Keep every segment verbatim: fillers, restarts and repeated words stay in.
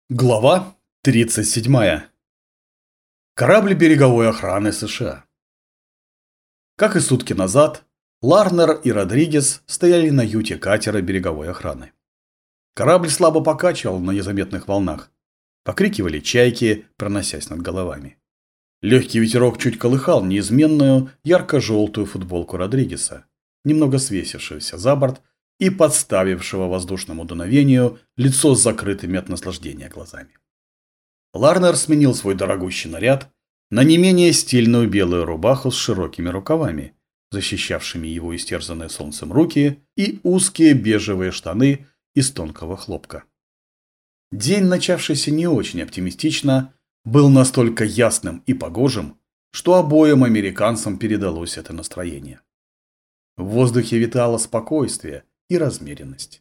Глава тридцать седьмая. Корабль береговой охраны США. Как и сутки назад, Ларнер и Родригес стояли на юте катера береговой охраны. Корабль слабо покачивал на незаметных волнах. Покрикивали чайки, проносясь над головами. Легкий ветерок чуть колыхал неизменную ярко-желтую футболку Родригеса, немного свесившегося за борт и подставившего воздушному дуновению лицо с закрытыми от наслаждения глазами. Ларнер сменил свой дорогущий наряд на не менее стильную белую рубаху с широкими рукавами, защищавшими его истерзанные солнцем руки, и узкие бежевые штаны из тонкого хлопка. День, начавшийся не очень оптимистично, был настолько ясным и погожим, что обоим американцам передалось это настроение. В воздухе витало спокойствие и размеренность.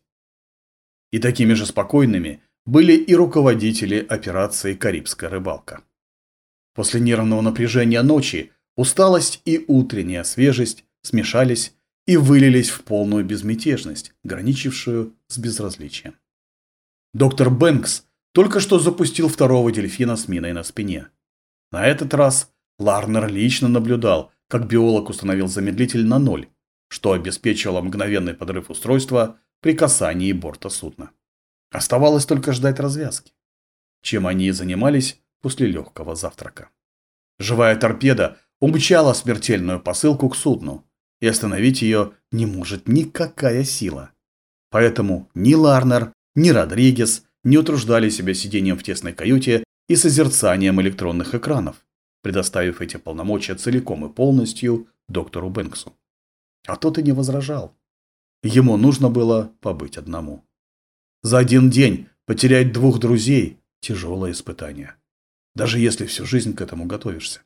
И такими же спокойными были и руководители операции «Карибская рыбалка». После нервного напряжения ночи усталость и утренняя свежесть смешались и вылились в полную безмятежность, граничившую с безразличием. Доктор Бэнкс только что запустил второго дельфина с миной на спине. На этот раз Ларнер лично наблюдал, как биолог установил замедлитель на ноль, что обеспечивало мгновенный подрыв устройства при касании борта судна. Оставалось только ждать развязки, чем они и занимались после легкого завтрака. Живая торпеда умчала смертельную посылку к судну, и остановить ее не может никакая сила. Поэтому ни Ларнер, ни Родригес не утруждали себя сидением в тесной каюте и созерцанием электронных экранов, предоставив эти полномочия целиком и полностью доктору Бэнксу. А тот и не возражал. Ему нужно было побыть одному. За один день потерять двух друзей – тяжелое испытание. Даже если всю жизнь к этому готовишься.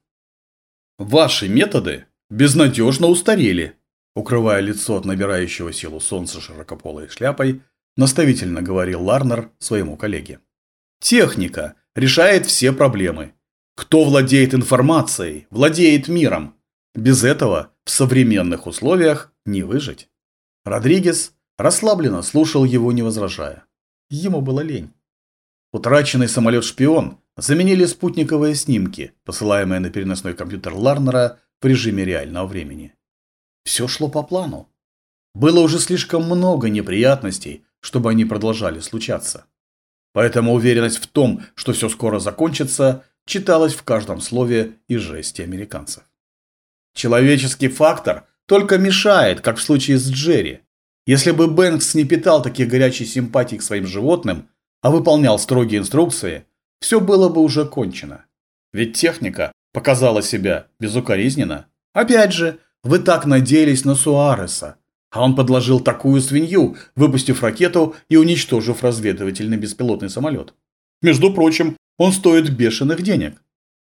Ваши методы безнадежно устарели, укрывая лицо от набирающего силу солнца широкополой шляпой, наставительно говорил Ларнер своему коллеге. Техника решает все проблемы. Кто владеет информацией, владеет миром. Без этого в современных условиях не выжить. Родригес расслабленно слушал его, не возражая. Ему было лень. Утраченный самолет-шпион заменили спутниковые снимки, посылаемые на переносной компьютер Ларнера в режиме реального времени. Все шло по плану. Было уже слишком много неприятностей, чтобы они продолжали случаться. Поэтому уверенность в том, что все скоро закончится, читалась в каждом слове и жесте американцев. Человеческий фактор только мешает, как в случае с Джерри. Если бы Бэнкс не питал таких горячей симпатий к своим животным, а выполнял строгие инструкции, все было бы уже кончено. Ведь техника показала себя безукоризненно. Опять же, вы так надеялись на Суареса, а он подложил такую свинью, выпустив ракету и уничтожив разведывательный беспилотный самолет. Между прочим, он стоит бешеных денег.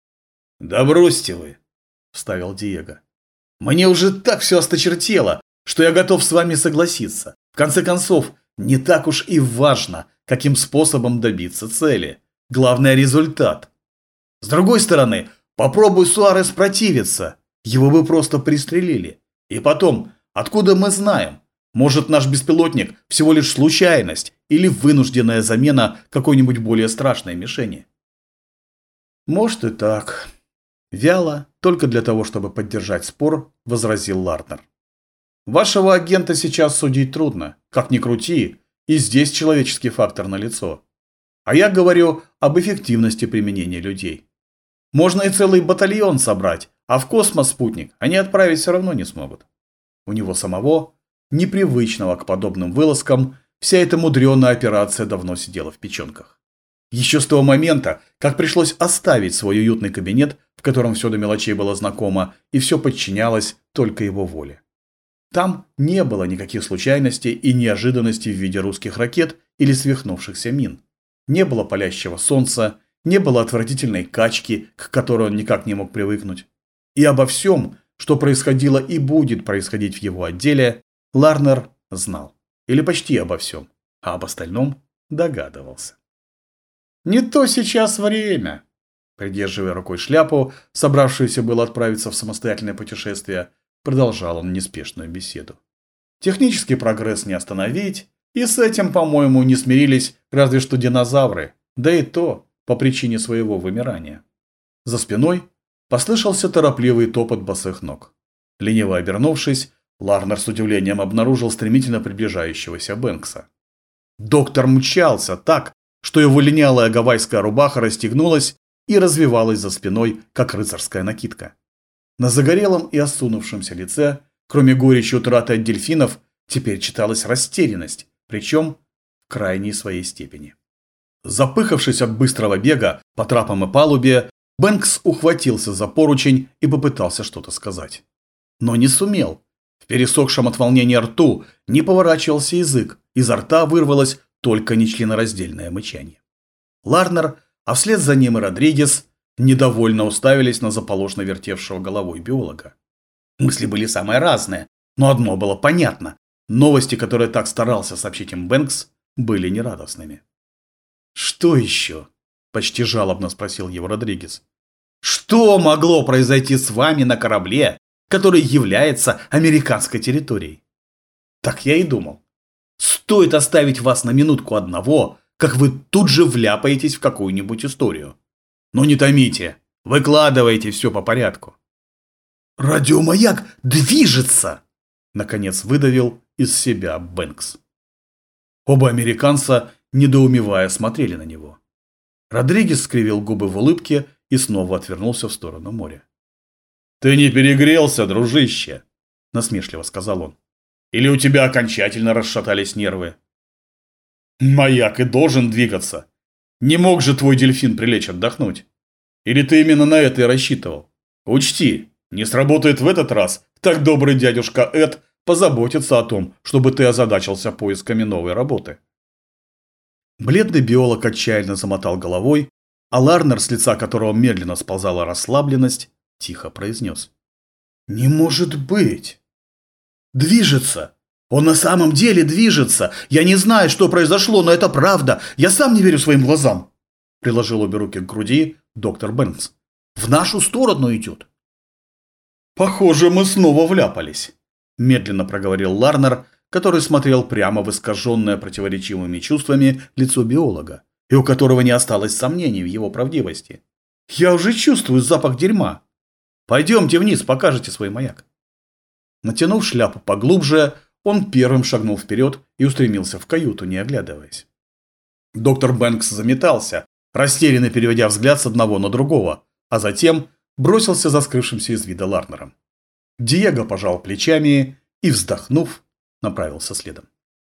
«Да бросьте вы», – вставил Диего. «Мне уже так все осточертело, что я готов с вами согласиться. В конце концов, не так уж и важно, каким способом добиться цели. Главное – результат. С другой стороны, попробуй Суарес противиться. Его бы просто пристрелили. И потом, откуда мы знаем? Может, наш беспилотник всего лишь случайность или вынужденная замена какой-нибудь более страшной мишени?» «Может и так». Вяло, только для того, чтобы поддержать спор, возразил Ларнер. «Вашего агента сейчас судить трудно, как ни крути, и здесь человеческий фактор налицо. А я говорю об эффективности применения людей. Можно и целый батальон собрать, а в космос спутник они отправить все равно не смогут. У него самого, непривычного к подобным вылазкам, вся эта мудреная операция давно сидела в печенках. Еще с того момента, как пришлось оставить свой уютный кабинет, в котором все до мелочей было знакомо, и все подчинялось только его воле. Там не было никаких случайностей и неожиданностей в виде русских ракет или свихнувшихся мин. Не было палящего солнца, не было отвратительной качки, к которой он никак не мог привыкнуть. И обо всем, что происходило и будет происходить в его отделе, Ларнер знал. Или почти обо всем, а об остальном догадывался. «Не то сейчас время», – придерживая рукой шляпу, собравшуюся было отправиться в самостоятельное путешествие, продолжал он неспешную беседу. «Технический прогресс не остановить, и с этим, по-моему, не смирились разве что динозавры, да и то по причине своего вымирания. За спиной послышался торопливый топот босых ног. Лениво обернувшись, Ларнер с удивлением обнаружил стремительно приближающегося Бэнкса. Доктор мчался так, что его линялая гавайская рубаха расстегнулась и развивалась за спиной, как рыцарская накидка. На загорелом и осунувшемся лице, кроме горечи утраты от дельфинов, теперь читалась растерянность, причем в крайней своей степени. Запыхавшись от быстрого бега по трапам и палубе, Бэнкс ухватился за поручень и попытался что-то сказать. Но не сумел. В пересохшем от волнения рту не поворачивался язык, изо рта вырвалось только нечленораздельное мычание. Ларнер, а вслед за ним и Родригес, недовольно уставились на заполошно вертевшего головой биолога. Мысли были самые разные, но одно было понятно. Новости, которые так старался сообщить им Бэнкс, были нерадостными. «Что еще?» – почти жалобно спросил его Родригес. «Что могло произойти с вами на корабле, который является американской территорией?» «Так я и думал. Стоит оставить вас на минутку одного, как вы тут же вляпаетесь в какую-нибудь историю. Но не томите, выкладывайте все по порядку». «Радиомаяк движется!» – наконец выдавил из себя Бэнкс. Оба американца, недоумевая, смотрели на него. Родригес скривил губы в улыбке и снова отвернулся в сторону моря. «Ты не перегрелся, дружище!» – насмешливо сказал он. «Или у тебя окончательно расшатались нервы?» «Маяк и должен двигаться. Не мог же твой дельфин прилечь отдохнуть? Или ты именно на это и рассчитывал? Учти, не сработает в этот раз, так добрый дядюшка Эд позаботится о том, чтобы ты озадачился поисками новой работы». Бледный биолог отчаянно замотал головой, а Ларнер, с лица которого медленно сползала расслабленность, тихо произнес. «Не может быть! Движется! Он на самом деле движется! Я не знаю, что произошло, но это правда! Я сам не верю своим глазам!» Приложил обе руки к груди доктор Бэнкс. «В нашу сторону идет!» «Похоже, мы снова вляпались», – медленно проговорил Ларнер, который смотрел прямо в искаженное противоречивыми чувствами лицо биолога, и у которого не осталось сомнений в его правдивости. «Я уже чувствую запах дерьма. Пойдемте вниз, покажете свой маяк». Натянув шляпу поглубже, он первым шагнул вперед и устремился в каюту, не оглядываясь. Доктор Бэнкс заметался, растерянно переводя взгляд с одного на другого, а затем бросился за скрывшимся из вида Ларнером. Диего пожал плечами и, вздохнув, направился следом.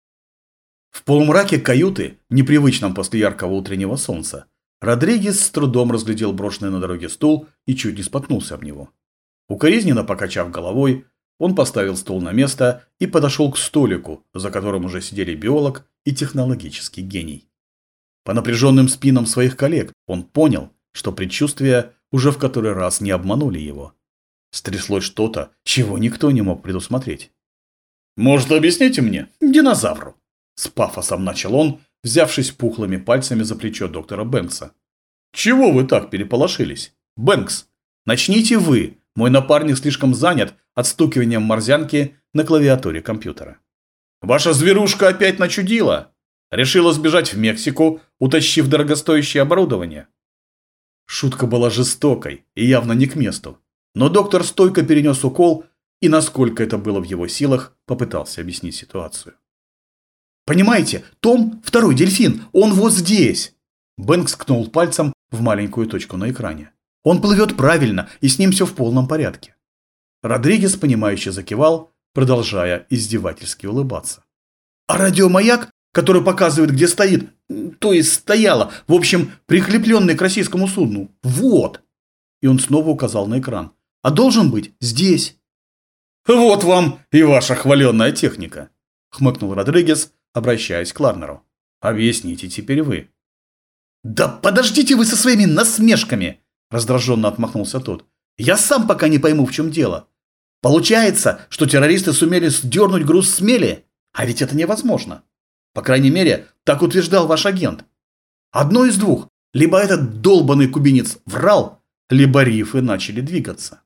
В полумраке каюты, непривычном после яркого утреннего солнца, Родригес с трудом разглядел брошенный на дороге стул и чуть не споткнулся об него. Укоризненно покачав головой, он поставил стул на место и подошел к столику, за которым уже сидели биолог и технологический гений. По напряженным спинам своих коллег он понял, что предчувствия уже в который раз не обманули его. Стряслось что-то, чего никто не мог предусмотреть. «Может, объясните мне, динозавру?» С пафосом начал он, взявшись пухлыми пальцами за плечо доктора Бэнкса. «Чего вы так переполошились? Бэнкс, начните вы, мой напарник слишком занят отстукиванием морзянки на клавиатуре компьютера. Ваша зверушка опять начудила? Решила сбежать в Мексику, утащив дорогостоящее оборудование?» Шутка была жестокой и явно не к месту, но доктор стойко перенес укол и, насколько это было в его силах, попытался объяснить ситуацию. «Понимаете, Том, второй дельфин, он вот здесь!» Бэнкс ткнул пальцем в маленькую точку на экране. «Он плывет правильно, и с ним все в полном порядке». Родригес, понимающе закивал, продолжая издевательски улыбаться. «А радиомаяк, который показывает, где стоит, то есть стояла, в общем, прикрепленный к российскому судну, вот!» И он снова указал на экран. «А должен быть здесь». «Вот вам и ваша хваленная техника», – хмыкнул Родригес, обращаясь к Ларнеру. «Объясните теперь вы». «Да подождите вы со своими насмешками!» – раздраженно отмахнулся тот. «Я сам пока не пойму, в чем дело. Получается, что террористы сумели сдернуть груз с мели? А ведь это невозможно. По крайней мере, так утверждал ваш агент. Одно из двух. Либо этот долбанный кубинец врал, либо рифы начали двигаться».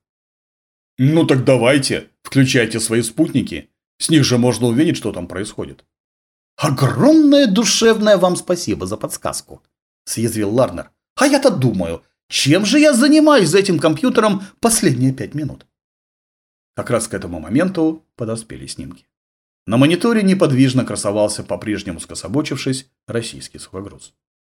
«Ну так давайте, включайте свои спутники. С них же можно увидеть, что там происходит». «Огромное душевное вам спасибо за подсказку», съязвил Ларнер. «А я-то думаю, чем же я занимаюсь за этим компьютером последние пять минут?» Как раз к этому моменту подоспели снимки. На мониторе неподвижно красовался, по-прежнему скособочившись, российский сухогруз.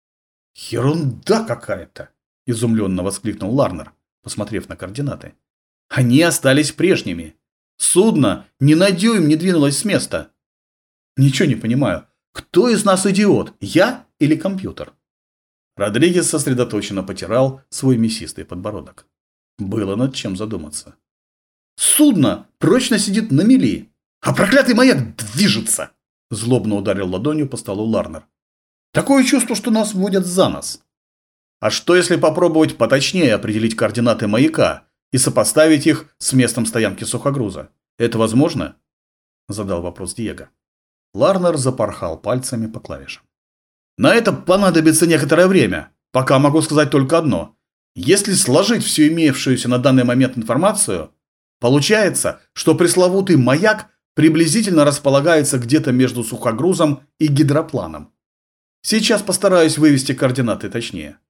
«Ерунда какая-то!» – изумленно воскликнул Ларнер, посмотрев на координаты. «Они остались прежними. Судно ни на дюйм не двинулось с места. Ничего не понимаю, кто из нас идиот, я или компьютер?» Родригес сосредоточенно потирал свой мясистый подбородок. Было над чем задуматься. «Судно прочно сидит на мели, а проклятый маяк движется!» Злобно ударил ладонью по столу Ларнер. «Такое чувство, что нас вводят за нос. А что, если попробовать поточнее определить координаты маяка и сопоставить их с местом стоянки сухогруза? Это возможно?» Задал вопрос Диего. Ларнер запорхал пальцами по клавишам. «На это понадобится некоторое время. Пока могу сказать только одно. Если сложить всю имеющуюся на данный момент информацию, получается, что пресловутый маяк приблизительно располагается где-то между сухогрузом и гидропланом. Сейчас постараюсь вывести координаты точнее».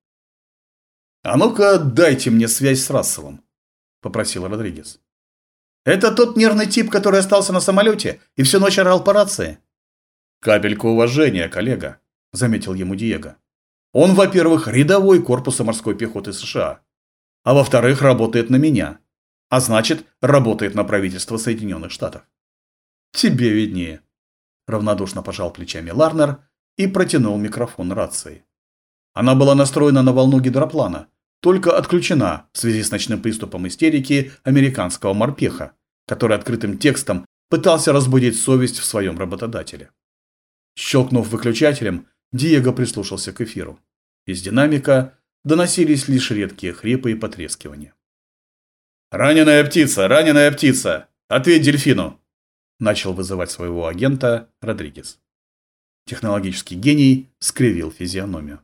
«А ну-ка, дайте мне связь с Расселом», – попросил Родригес. «Это тот нервный тип, который остался на самолете и всю ночь орал по рации?» «Капельку уважения, коллега», – заметил ему Диего. «Он, во-первых, рядовой корпуса морской пехоты США, а во-вторых, работает на меня, а значит, работает на правительство Соединенных Штатов». «Тебе виднее», – равнодушно пожал плечами Ларнер и протянул микрофон рации. Она была настроена на волну гидроплана, только отключена в связи с ночным приступом истерики американского морпеха, который открытым текстом пытался разбудить совесть в своем работодателе. Щелкнув выключателем, Диего прислушался к эфиру. Из динамика доносились лишь редкие хрипы и потрескивания. «Раненая птица! Раненая птица! Ответь дельфину!» Начал вызывать своего агента Родригес. Технологический гений скривил физиономию.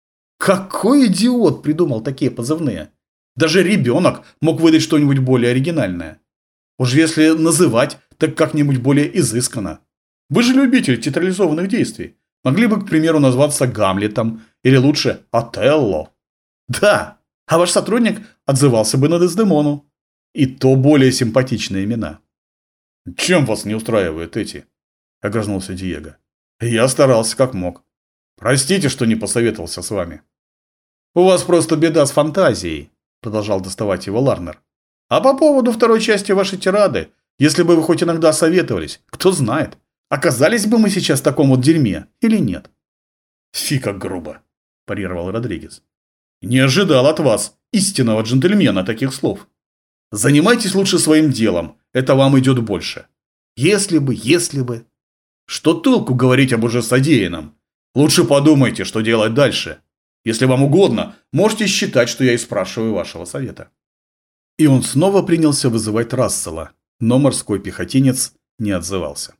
Какой идиот придумал такие позывные? Даже ребенок мог выдать что-нибудь более оригинальное. Уж если называть, так как-нибудь более изысканно. Вы же любитель театрализованных действий. Могли бы, к примеру, назваться Гамлетом или лучше Отелло. Да, а ваш сотрудник отзывался бы на Дездемону. И то более симпатичные имена. «Чем вас не устраивают эти?» – огрызнулся Диего. «Я старался как мог. Простите, что не посоветовался с вами». «У вас просто беда с фантазией», – продолжал доставать его Ларнер. «А по поводу второй части вашей тирады, если бы вы хоть иногда советовались, кто знает, оказались бы мы сейчас в таком вот дерьме или нет?» «Фи, как грубо», – парировал Родригес. «Не ожидал от вас, истинного джентльмена, таких слов. Занимайтесь лучше своим делом, это вам идет больше. Если бы, если бы. Что толку говорить об уже содеянном? Лучше подумайте, что делать дальше. Если вам угодно, можете считать, что я и спрашиваю вашего совета». И он снова принялся вызывать Рассела, но морской пехотинец не отзывался.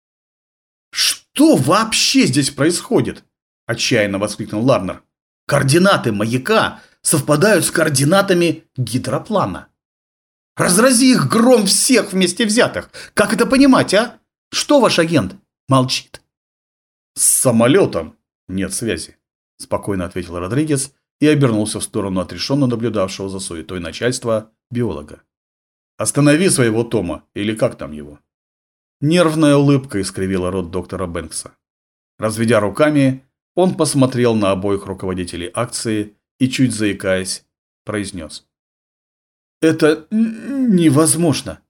«Что вообще здесь происходит?» – отчаянно воскликнул Ларнер. «Координаты маяка совпадают с координатами гидроплана. Разрази их гром всех вместе взятых! Как это понимать, а? Что ваш агент молчит?» «С самолетом нет связи», – спокойно ответил Родригес и обернулся в сторону отрешенно наблюдавшего за суетой начальства биолога. «Останови своего Тома, или как там его?» Нервная улыбка искривила рот доктора Бэнкса. Разведя руками, он посмотрел на обоих руководителей акции и, чуть заикаясь, произнес: «Это невозможно.